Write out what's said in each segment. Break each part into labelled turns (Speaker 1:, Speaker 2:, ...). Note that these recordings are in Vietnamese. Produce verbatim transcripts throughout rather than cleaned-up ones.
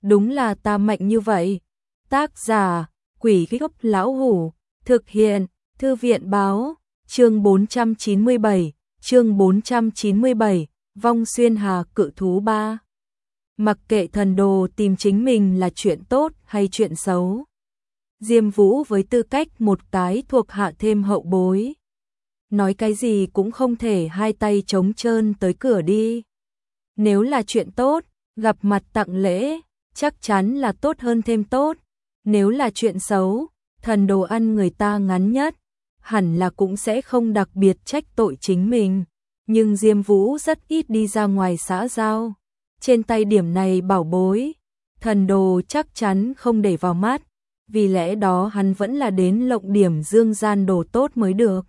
Speaker 1: đúng là ta mạnh như vậy. Tác giả, Quỷ Gốc Lão Hủ, thực hiện, Thư viện báo, chương bốn trăm chín mươi bảy, chương bốn trăm chín mươi bảy, Vong Xuyên Hà Cự Thú ba. Mặc kệ thần đồ tìm chính mình là chuyện tốt hay chuyện xấu. Diêm Vũ với tư cách một cái thuộc hạ thêm hậu bối. Nói cái gì cũng không thể hai tay trống trơn tới cửa đi. Nếu là chuyện tốt, gặp mặt tặng lễ, chắc chắn là tốt hơn thêm tốt. Nếu là chuyện xấu, thần đồ ăn người ta ngắn nhất, hẳn là cũng sẽ không đặc biệt trách tội chính mình. Nhưng Diêm Vũ rất ít đi ra ngoài xã giao. Trên tay điểm này bảo bối, thần đồ chắc chắn không để vào mắt. Vì lẽ đó hắn vẫn là đến lộng điểm dương gian đồ tốt mới được.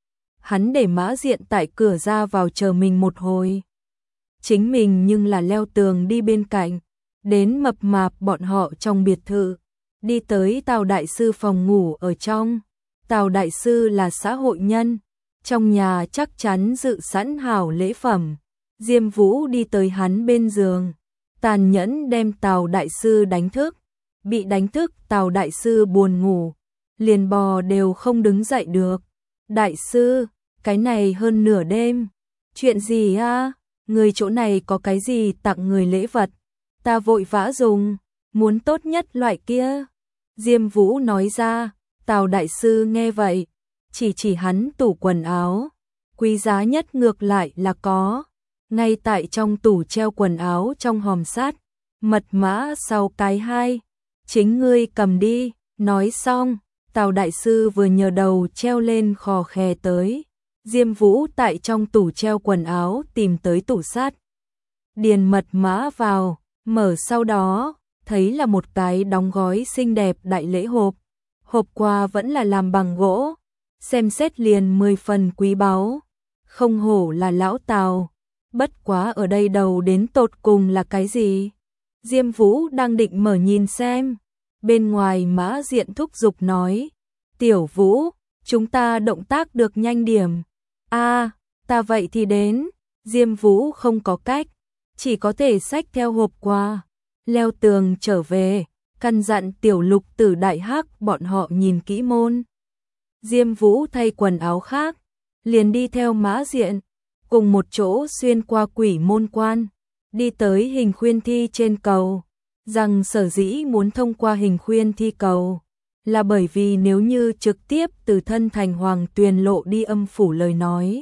Speaker 1: Hắn để Mã Diện tại cửa ra vào chờ mình một hồi. Chính mình nhưng là leo tường đi bên cạnh, đến mập mạp bọn họ trong biệt thự, đi tới Tào đại sư phòng ngủ ở trong. Tào đại sư là xã hội nhân, trong nhà chắc chắn dự sẵn hảo lễ phẩm. Diêm Vũ đi tới hắn bên giường, tàn nhẫn đem Tào đại sư đánh thức. Bị đánh thức Tào đại sư buồn ngủ, liền bò đều không đứng dậy được. Đại sư, cái này hơn nửa đêm, chuyện gì a? Người chỗ này có cái gì tặng người lễ vật? Ta vội vã dùng, muốn tốt nhất loại kia. Diêm Vũ nói ra. Tào đại sư nghe vậy, chỉ chỉ hắn tủ quần áo. Quý giá nhất ngược lại là có, ngay tại trong tủ treo quần áo trong hòm sắt, mật mã sau cái hai. Chính ngươi cầm đi. Nói xong, Tào đại sư vừa nhờ đầu treo lên khò khè tới. Diêm Vũ tại trong tủ treo quần áo tìm tới tủ sắt, điền mật mã vào, mở sau đó, thấy là một cái đóng gói xinh đẹp đại lễ hộp. Hộp quà vẫn là làm bằng gỗ, xem xét liền mười phần quý báu. Không hổ là lão Tào, bất quá ở đây đầu đến tột cùng là cái gì? Diêm Vũ đang định mở nhìn xem, bên ngoài Mã Diện thúc giục nói, Tiểu Vũ, chúng ta động tác được nhanh điểm. A, à, ta vậy thì đến. Diêm Vũ không có cách, chỉ có thể xách theo hộp quà, leo tường trở về, căn dặn Tiểu Lục Tử Đại Hắc bọn họ nhìn kỹ môn. Diêm Vũ thay quần áo khác, liền đi theo Mã Diện, cùng một chỗ xuyên qua quỷ môn quan, đi tới hình khuyên thi trên cầu. Rằng sở dĩ muốn thông qua hình khuyên thi cầu, là bởi vì nếu như trực tiếp từ thân thành Hoàng Tuyền lộ đi âm phủ lời nói,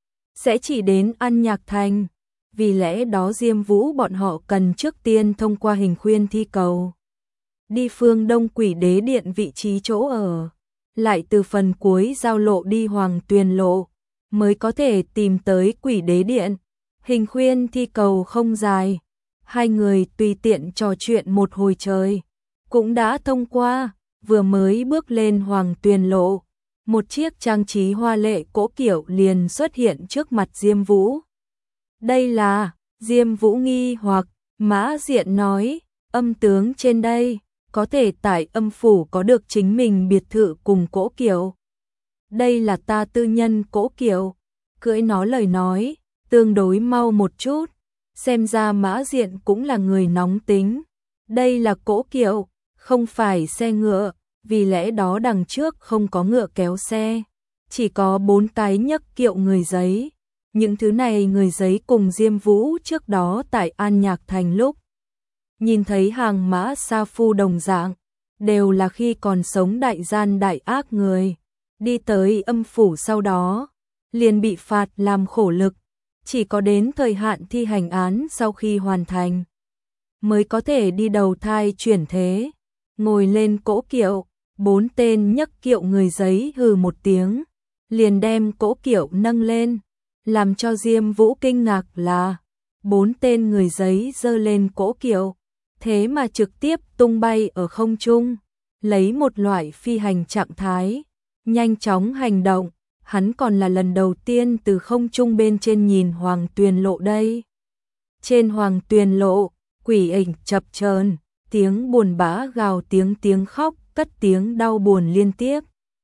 Speaker 1: sẽ chỉ đến An Nhạc Thành. Vì lẽ đó Diêm Vũ bọn họ cần trước tiên thông qua hình khuyên thi cầu, đi phương Đông Quỷ Đế Điện vị trí chỗ ở, lại từ phần cuối giao lộ đi Hoàng Tuyền lộ, mới có thể tìm tới Quỷ Đế Điện. Hình khuyên thi cầu không dài, hai người tùy tiện trò chuyện một hồi trời, cũng đã thông qua. Vừa mới bước lên Hoàng Tuyền lộ, một chiếc trang trí hoa lệ cỗ kiệu liền xuất hiện trước mặt Diêm Vũ. Đây là, Diêm Vũ nghi hoặc, Mã Diện nói, âm tướng trên đây, có thể tại âm phủ có được chính mình biệt thự cùng cỗ kiệu. Đây là ta tư nhân cỗ kiệu, cưỡi nó lời nói, tương đối mau một chút, xem ra Mã Diện cũng là người nóng tính. Đây là cỗ kiệu, không phải xe ngựa, vì lẽ đó đằng trước không có ngựa kéo xe, chỉ có bốn cái nhấc kiệu người giấy. Những thứ này người giấy cùng Diêm Vũ trước đó tại An Nhạc Thành lúc nhìn thấy hàng mã sa phu đồng dạng, đều là khi còn sống đại gian đại ác người, đi tới âm phủ sau đó liền bị phạt làm khổ lực, chỉ có đến thời hạn thi hành án sau khi hoàn thành mới có thể đi đầu thai chuyển thế. Ngồi lên cỗ kiệu, bốn tên nhấc kiệu người giấy hừ một tiếng, liền đem cỗ kiệu nâng lên. Làm cho Diêm Vũ kinh ngạc là, bốn tên người giấy giơ lên cỗ kiệu, thế mà trực tiếp tung bay ở không trung, lấy một loại phi hành trạng thái, nhanh chóng hành động. Hắn còn là lần đầu tiên từ không trung bên trên nhìn Hoàng Tuyền lộ đây. Trên Hoàng Tuyền lộ, quỷ ảnh chập chờn, tiếng buồn bã gào tiếng tiếng khóc, cất tiếng đau buồn liên tiếp.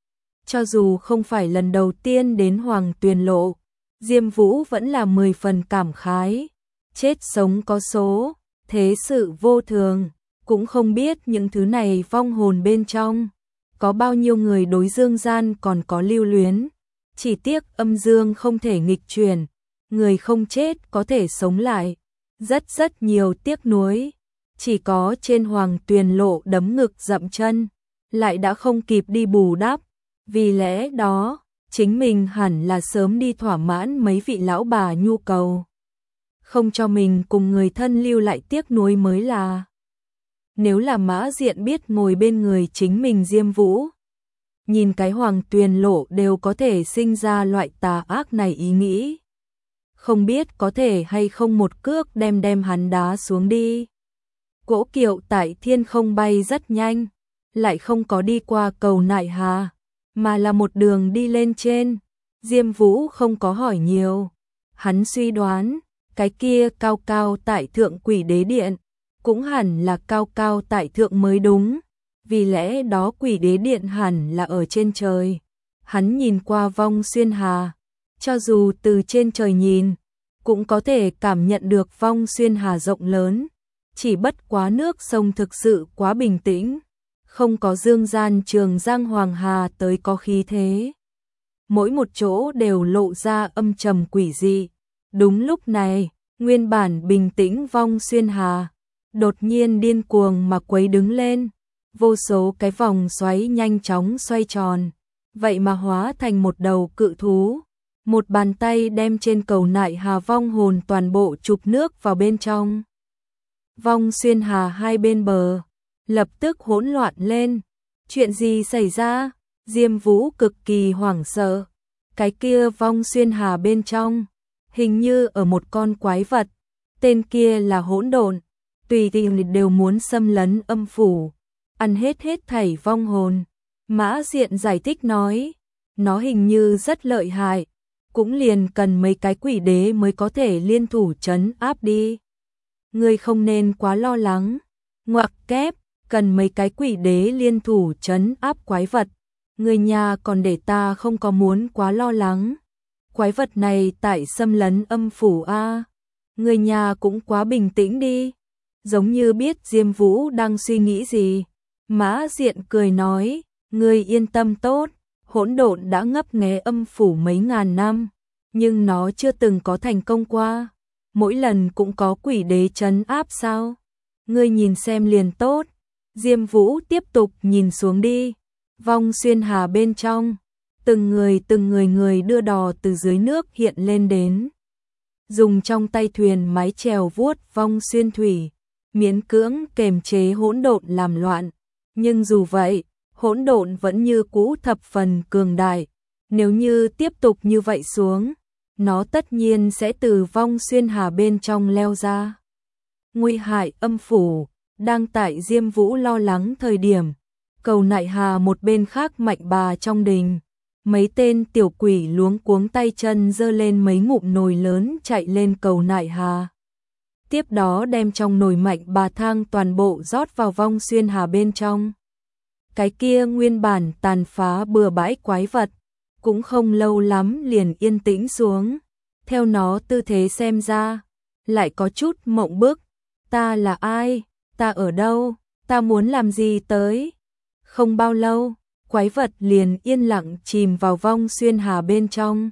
Speaker 1: Cho dù không phải lần đầu tiên đến Hoàng Tuyền lộ, Diêm Vũ vẫn là mười phần cảm khái. Chết sống có số, thế sự vô thường, cũng không biết những thứ này vong hồn bên trong. Có bao nhiêu người đối dương gian còn có lưu luyến. Chỉ tiếc âm dương không thể nghịch chuyển. Người không chết có thể sống lại. Rất rất nhiều tiếc nuối. Chỉ có trên hoàng tuyền lộ đấm ngực dậm chân. Lại đã không kịp đi bù đắp. Vì lẽ đó, chính mình hẳn là sớm đi thỏa mãn mấy vị lão bà nhu cầu. Không cho mình cùng người thân lưu lại tiếc nuối mới là. Nếu là Mã Diện biết ngồi bên người chính mình Diêm Vũ, nhìn cái hoàng tuyền lộ đều có thể sinh ra loại tà ác này ý nghĩ. Không biết có thể hay không một cước đem đem hắn đá xuống đi. Cỗ kiệu tại thiên không bay rất nhanh, lại không có đi qua cầu Nại Hà, mà là một đường đi lên trên. Diêm Vũ không có hỏi nhiều, hắn suy đoán, cái kia cao cao tại thượng Quỷ Đế Điện, cũng hẳn là cao cao tại thượng mới đúng, vì lẽ đó Quỷ Đế Điện hẳn là ở trên trời. Hắn nhìn qua vong xuyên hà, cho dù từ trên trời nhìn, cũng có thể cảm nhận được vong xuyên hà rộng lớn, chỉ bất quá nước sông thực sự quá bình tĩnh, không có dương gian trường giang hoàng hà tới có khí thế. Mỗi một chỗ đều lộ ra âm trầm quỷ dị. Đúng lúc này, nguyên bản bình tĩnh vong xuyên hà, đột nhiên điên cuồng mà quấy đứng lên, vô số cái vòng xoáy nhanh chóng xoay tròn, vậy mà hóa thành một đầu cự thú. Một bàn tay đem trên cầu Nại Hà vong hồn toàn bộ chụp nước vào bên trong. Vong xuyên hà hai bên bờ, lập tức hỗn loạn lên. Chuyện gì xảy ra? Diêm Vũ cực kỳ hoảng sợ. Cái kia vong xuyên hà bên trong, hình như ở một con quái vật, tên kia là hỗn độn, tùy tiện đều muốn xâm lấn âm phủ, ăn hết hết thảy vong hồn. Mã Diện giải thích nói, nó hình như rất lợi hại, cũng liền cần mấy cái quỷ đế mới có thể liên thủ trấn áp đi. Ngươi không nên quá lo lắng. Ngoặc kép, cần mấy cái quỷ đế liên thủ trấn áp quái vật. Người nhà còn để ta không có muốn quá lo lắng. Quái vật này tại xâm lấn âm phủ a. Người nhà cũng quá bình tĩnh đi. Giống như biết Diêm Vũ đang suy nghĩ gì. Mã Diện cười nói, ngươi yên tâm tốt. Hỗn độn đã ngấp nghé âm phủ mấy ngàn năm, nhưng nó chưa từng có thành công qua. Mỗi lần cũng có quỷ đế trấn áp sao? Ngươi nhìn xem liền tốt. Diêm Vũ tiếp tục nhìn xuống đi. Vong xuyên hà bên trong, từng người từng người người đưa đò từ dưới nước hiện lên đến. Dùng trong tay thuyền mái chèo vuốt vong xuyên thủy, miễn cưỡng kềm chế hỗn độn làm loạn. Nhưng dù vậy, hỗn độn vẫn như cũ thập phần cường đại. Nếu như tiếp tục như vậy xuống, nó tất nhiên sẽ từ vong xuyên hà bên trong leo ra. Nguy hại âm phủ, đang tại Diêm Vũ lo lắng thời điểm. Cầu Nại Hà một bên khác mạnh bà trong đình. Mấy tên tiểu quỷ luống cuống tay chân giơ lên mấy ngụm nồi lớn chạy lên cầu Nại Hà. Tiếp đó đem trong nồi mạnh bà thang toàn bộ rót vào vong xuyên hà bên trong. Cái kia nguyên bản tàn phá bừa bãi quái vật, cũng không lâu lắm liền yên tĩnh xuống. Theo nó tư thế xem ra, lại có chút mộng bức. Ta là ai? Ta ở đâu? Ta muốn làm gì tới? Không bao lâu, quái vật liền yên lặng chìm vào vong xuyên hà bên trong.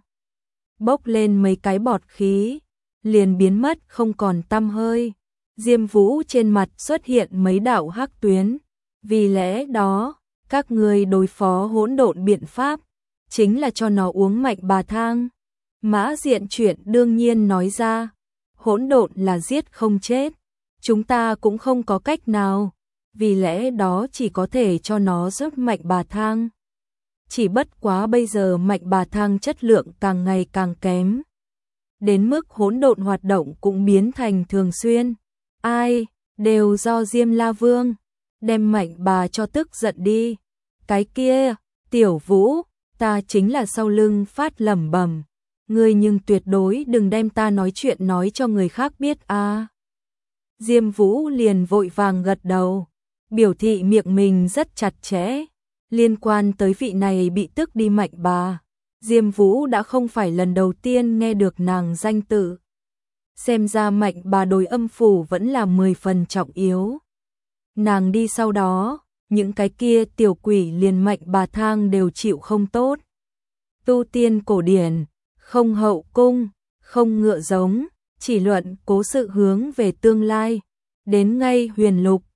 Speaker 1: Bốc lên mấy cái bọt khí, liền biến mất không còn tăm hơi. Diêm Vũ trên mặt xuất hiện mấy đạo hắc tuyến. Vì lẽ đó, các người đối phó hỗn độn biện pháp, chính là cho nó uống mạnh bà thang. Mã Diện chuyện đương nhiên nói ra, hỗn độn là giết không chết, chúng ta cũng không có cách nào, vì lẽ đó chỉ có thể cho nó rót mạnh bà thang. Chỉ bất quá bây giờ mạnh bà thang chất lượng càng ngày càng kém, đến mức hỗn độn hoạt động cũng biến thành thường xuyên. Ai, đều do Diêm La Vương, đem mạnh bà cho tức giận đi. Cái kia, Tiểu Vũ, ta chính là sau lưng phát lẩm bẩm, ngươi nhưng tuyệt đối đừng đem ta nói chuyện nói cho người khác biết a. À. Diêm Vũ liền vội vàng gật đầu, biểu thị miệng mình rất chặt chẽ. Liên quan tới vị này bị tức đi mạnh bà, Diêm Vũ đã không phải lần đầu tiên nghe được nàng danh tự. Xem ra mạnh bà đối âm phủ vẫn là mười phần trọng yếu. Nàng đi sau đó, những cái kia tiểu quỷ liền mệnh bà thang đều chịu không tốt. Tu tiên cổ điển, không hậu cung, không ngựa giống, chỉ luận cố sự hướng về tương lai. Đến ngay huyền lục,